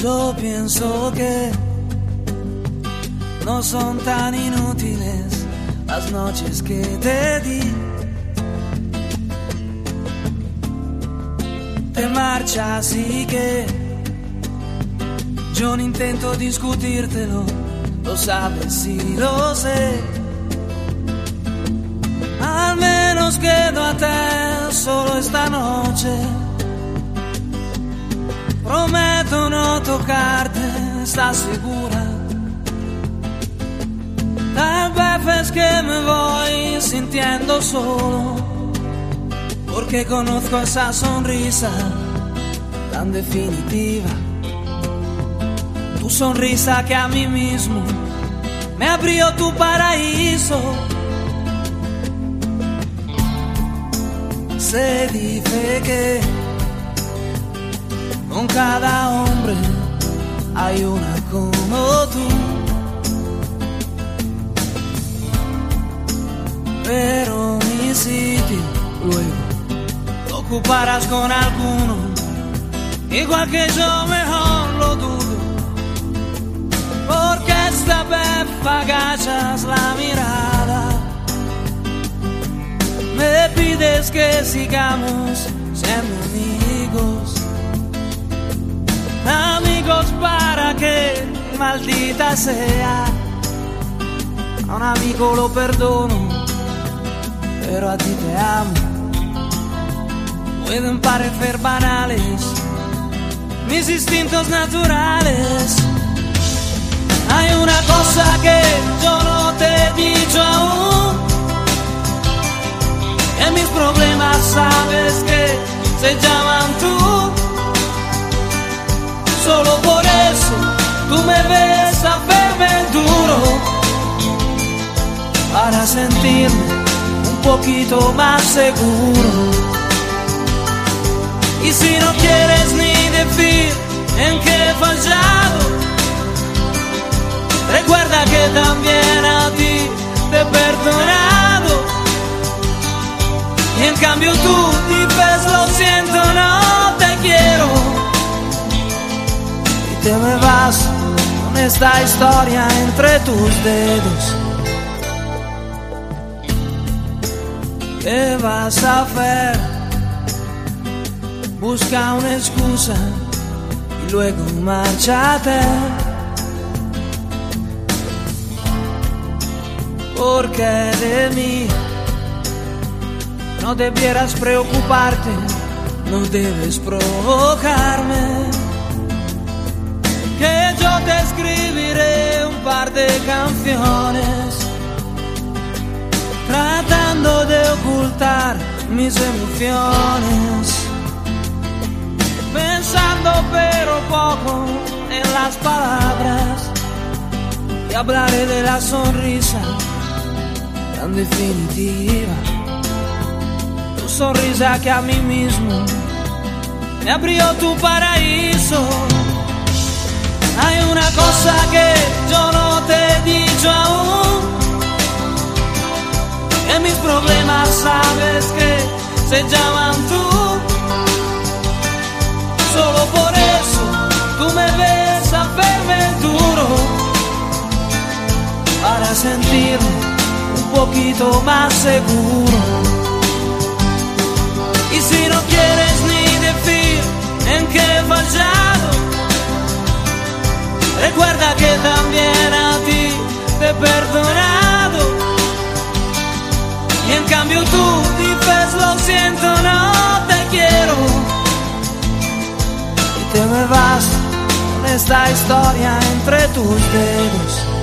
Yo pienso que no son tan inútiles las noches que te di. Te marchas y que yo no intento discutírtelo, lo sabes y lo sé. Al menos quedo a te solo esta noche. Prometo no tocarte, ¿estás segura? Tal vez es que me voy sintiendo solo, porque conozco esa sonrisa tan definitiva. Tu sonrisa que a mí mismo me abrió tu paraíso. Se dice que con cada hombre hay una como tú, pero mi sitio luego lo ocuparás con alguno, igual que yo, mejor lo dudo, porque esta vez agachas la mirada, me pides que sigamos siendo amigos. Amigos para que, maldita sea, a un amigo lo perdono, pero a ti te amo. Pueden parecer banales mis instintos naturales. Hay una cosa que yo no te he dicho aún, que mis problemas sabes que se llaman tú. Solo por eso tú me ves a verme duro, para sentirme un poquito más seguro. Y si no quieres ni decir en qué he fallado, recuerda que también a ti te he perdonado. Y en cambio tú dices lo siento, no te quiero. Te me vas con esta historia entre tus dedos. ¿Qué vas a hacer? Busca una excusa y luego márchate, porque de mí no debieras preocuparte, no debes provocarme. Que yo te escribiré un par de canciones, tratando de ocultar mis emociones, pensando pero poco en las palabras, y hablaré de la sonrisa tan definitiva. Tu sonrisa que a mí mismo me abrió tu paraíso. Hay una cosa que yo no te he dicho aún, que mis problemas sabes que se llaman tú. Solo por eso tú me ves a verme duro, para sentirme un poquito más seguro. Y si no quieres ni decir en qué he fallado, recuerda que también a ti te he perdonado. Y en cambio tú dices lo siento, no te quiero. Y te me vas con esta historia entre tus dedos.